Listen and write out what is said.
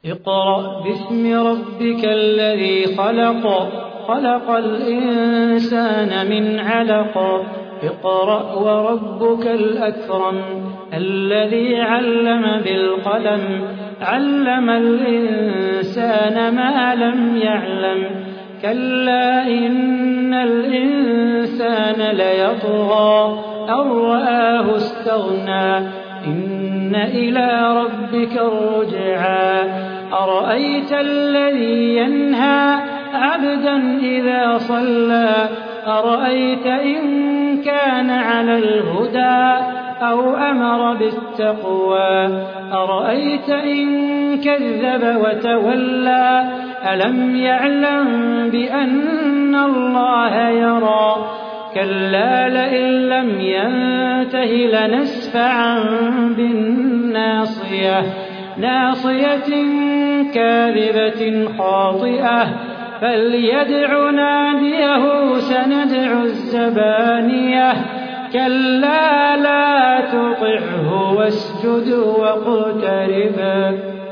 اقرأ باسم ربك الذي خلق الإنسان من علق اقرأ وربك الأكرم الذي علم بالقلم علم الإنسان ما لم يعلم كلا إن الإنسان ليطغى أن رآه استغنى إن إلى ربك الرجعى أرأيت الذي ينهى عبدا إذا صلى أرأيت إن كان على الهدى أو أمر بالتقوى أرأيت إن كذب وتولى ألم يعلم بأن الله يرى كلا لئن لم ينته لنسفعا بالناصية ناصية كاذبة خاطئة فليدع ناديه سندع الزبانية كلا لا تطعه واسجد واقترب